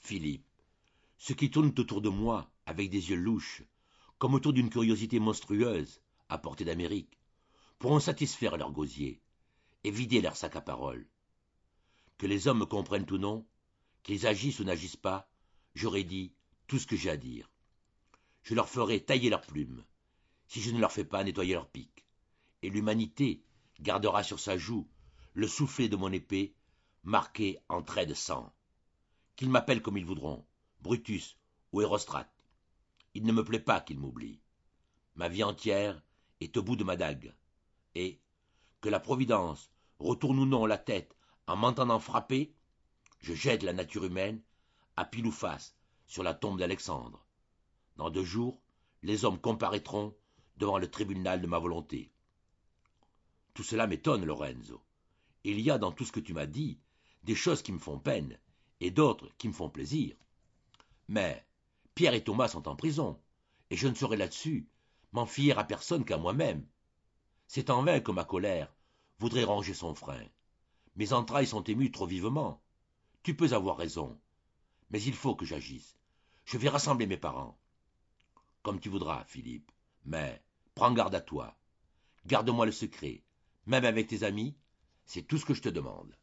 Philippe, ceux qui tournent autour de moi avec des yeux louches, comme autour d'une curiosité monstrueuse, apportée d'Amérique, pourront satisfaire leur gosier et vider leur sac à parole. Que les hommes me comprennent ou non, qu'ils agissent ou n'agissent pas, j'aurai dit tout ce que j'ai à dire. Je leur ferai tailler leurs plumes, si je ne leur fais pas nettoyer leurs piques, et l'humanité gardera sur sa joue le soufflet de mon épée marqué en traits de sang. Qu'ils m'appellent comme ils voudront, Brutus ou Érostrate. Il ne me plaît pas qu'ils m'oublient. Ma vie entière est au bout de ma dague, et, que la Providence retourne ou non la tête en m'entendant frapper, je jette la nature humaine à pile ou face sur la tombe d'Alexandre. Dans 2 jours, les hommes comparaîtront devant le tribunal de ma volonté. Tout cela m'étonne, Lorenzo. Il y a dans tout ce que tu m'as dit des choses qui me font peine et d'autres qui me font plaisir. Mais Pierre et Thomas sont en prison, et je ne saurais là-dessus m'en fier à personne qu'à moi-même. C'est en vain que ma colère voudrait ranger son frein. Mes entrailles sont émues trop vivement. Tu peux avoir raison, mais il faut que j'agisse. Je vais rassembler mes parents. Comme tu voudras, Philippe, mais prends garde à toi. Garde-moi le secret, même avec tes amis, c'est tout ce que je te demande.